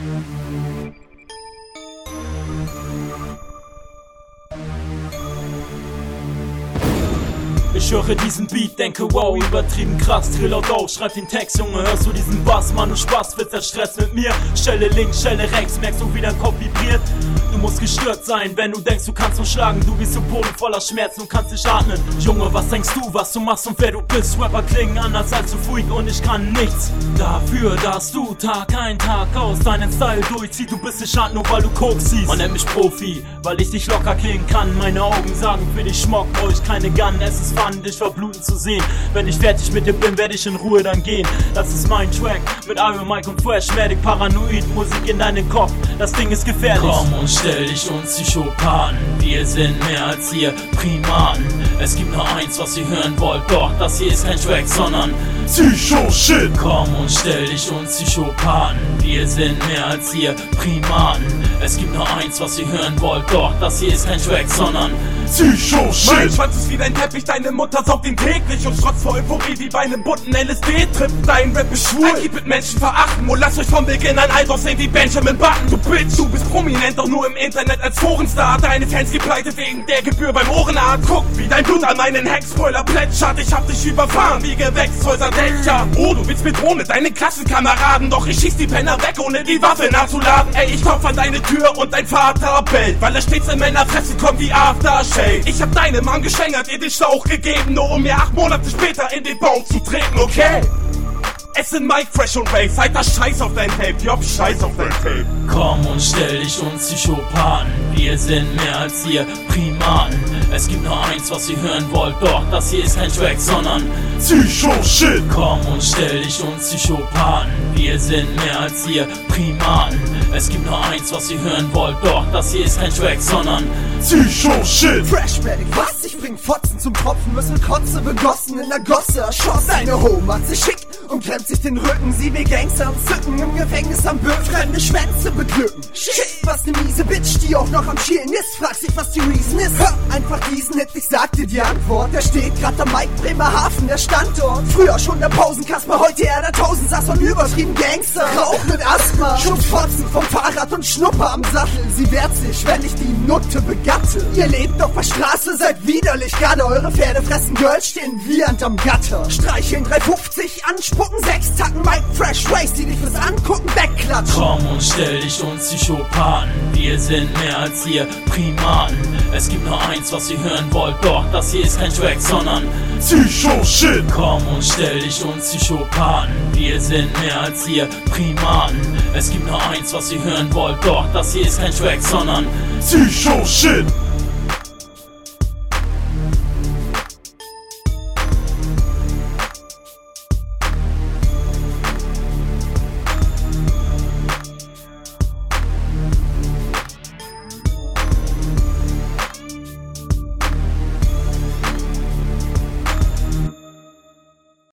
Ich höre diesen Beat, denke wow, übertrieben krass, drill laut auf, schreib den Text, Junge, hörst du diesen Bass, Mann, du Spaß, wird der Stress mit mir, Stelle links, Stelle rechts, merkst du, wie dein Kopf vibriert, du musst gestört sein, wenn du denkst, du kannst uns schlagen, du bist im Boden voller Schmerzen und kannst nicht atmen, Junge, was denkst du, was du machst und wer du bist, Rapper klingen anders als du Freak und ich kann nichts dafür, dass du Tag ein, Tag aus deinen Style durchziehst, du bist nicht hart, nur weil du Coke siehst, man nennt mich Profi, weil ich dich locker klingen kann, meine Augen sagen für dich Schmock, brauch ich keine Gun, es ist fun, dich verbluten zu sehen. Wenn ich fertig mit dir bin, werde ich in Ruhe dann gehen. Das ist mein Track mit Iron Mike und Fresh, Medic, Paranoid, Musik in deinen Kopf. Das Ding ist gefährlich. Komm und stell dich uns Psychopathen. Wir sind mehr als ihr Primaten. Es gibt nur eins, was ihr hören wollt, doch das hier ist kein Track, sondern Psycho-Shit. Komm und stell dich uns Psychopathen. Wir sind mehr als ihr Primaten. Es gibt nur eins, was ihr hören wollt, doch das hier ist kein Track, sondern Psycho-Shit. Mein Schwanz ist wie dein Teppich, deine Mutter saugt ihn täglich und strotzt vor Euphorie wie bei einem bunten LSD-Trip. Dein Rap ist schwul, ein Keep mit Menschen verachten und lasst euch vom Beginn an alt aussehen wie Benjamin Button. Du Bitch, du bist prominent, doch nur im Internet als Forenstar. Deine Fans die Pleite wegen der Gebühr beim Ohrenarzt. Guck, wie dein Blut an meinen Heckspoiler plätschert. Ich hab dich überfahren wie Gewächshäuser Dächer. Oh, du willst mit Drohne deine Klassenkameraden, doch ich schieß die Penner weg, ohne die Waffe nachzuladen. Ey, ich klopf an deine Tür und dein Vater bellt, weil er stets in meiner Fresse kommt wie Aftershave. Ich hab deine Mom geschwängert, ihr den Schlauch gegeben, nur um mir 8 Monate später in den Bauch zu treten, okay? Es sind Mike, Fresh und Ray, Alter, scheiß auf dein Tape, Job, scheiß auf dein Tape. Komm und stell dich uns Psychopathen. Wir sind mehr als ihr Primaten. Es gibt nur eins, was ihr hören wollt, doch das hier ist kein Track, sondern Psycho-Shit. Komm und stell dich uns Psychopathen. Wir sind mehr als ihr Primaten. Es gibt nur eins, was ihr hören wollt, doch das hier ist kein Track, sondern Psycho-Shit. Fresh Medic, was? Ich bring Fotzen zum Tropfen, müssen Kotze begossen in der Gosse erschossen. Deine Ho macht sich schick und klemmt sich den Rücken. Sie wie Gangster am Zücken, im Gefängnis am Böen, fremde Schwänze beglücken. Shit, was ne miese Bitch, die auch noch am Chillen ist. Fragt sich, was die Reason ist. Hör einfach diesen Hit, ich sag dir die Antwort. Der steht grad am Mike, Bremerhaven, der Standort. Früher schon der Pausenkasper, heute er der Tausendsass von übertrieben Gangster. Rauch mit Asthma, Schubfotzen vom Fahrrad und Schnupper am Sattel. Sie wehrt sich, wenn ich die Nutte begatte. Ihr lebt auf der Straße, seid widerlich. Gerade eure Pferde fressen Girls, stehen wiehernd am Gatter. Streicheln 350, anspucken 6 Tacken Mike, Fresh Race, die dich fürs Angucken wegklatschen. Komm und stell dich uns Psychopathen. Wir sind mehr als ihr Primaten. Es gibt nur eins, was ihr hören wollt, doch das hier ist kein Track, sondern Psycho-Shit. Komm und stell dich uns Psychopathen. Wir sind mehr als ihr Primaten. Es gibt nur eins, was ihr hören wollt, doch das hier ist kein Track, sondern Psycho-Shit.